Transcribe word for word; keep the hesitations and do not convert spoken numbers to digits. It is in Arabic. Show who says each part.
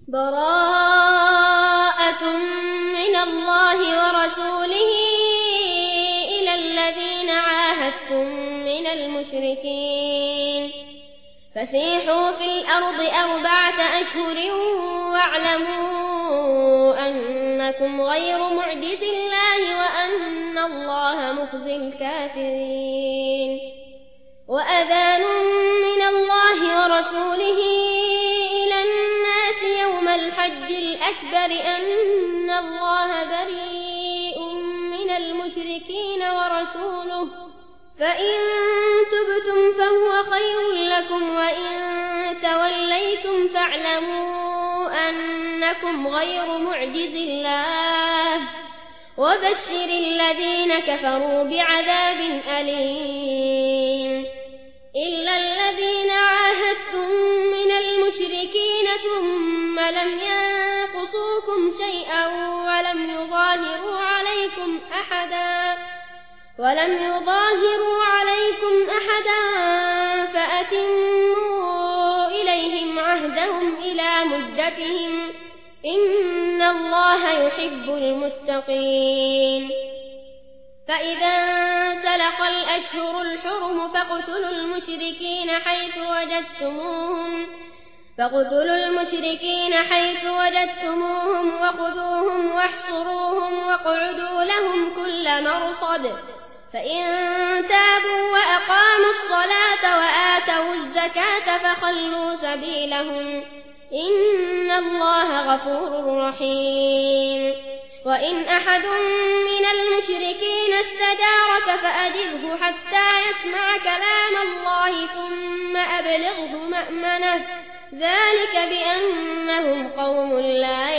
Speaker 1: براءة من الله ورسوله إلى الذين عاهدتم من المشركين فسيحوا في الأرض أربعة أشهر واعلموا أنكم غير معجز الله وأن الله مخزي الكافرين وأذان من الله ورسوله إلى الناس يوم الحج الأكبر أن الله بريء من المشركين ورسوله فإن تبتم فهو خير لكم وإن توليتم فاعلموا أنكم غير معجز الله وبشر الذين كفروا بعذاب أليم إلا الذين عاهدتم من المشركين ثم لم ينقصوكم شيئا ولم يظاهروا عليكم أحدا ولم يظاهروا عليكم أحدا فأتموا إليهم عهدهم إلى مدتهم إن الله يحب المتقين فإذا انسلخ الأشهر الحرم فاقتلوا المشركين حيث وجدتموهم فاقتلوا المشركين حيث وجدتموهم وخذوهم واحصروهم واقعدوا لهم كل مرصد فإن تابوا وأقاموا الصلاة وآتوا الزكاة فخلوا سبيلهم إن الله غفور رحيم وإن أحد من المشركين استجارك فأجره حتى يسمع كلام الله ثم أبلغه مأمنه ذلك بأنهم قوم لا